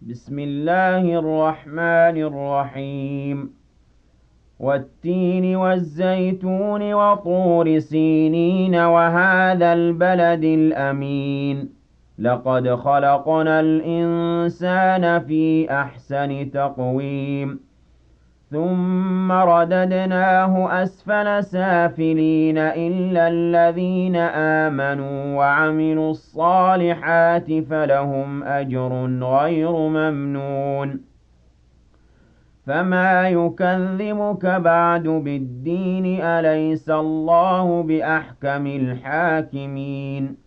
بسم الله الرحمن الرحيم والتين والزيتون وطور سينين وهذا البلد الأمين لقد خلقنا الإنسان في أحسن تقويم ثم رددناه أسفل سافلين إلا الذين آمنوا وعملوا الصالحات فلهم أجر غير ممنون فما يكذبك بعد بالدين أليس الله بأحكم الحاكمين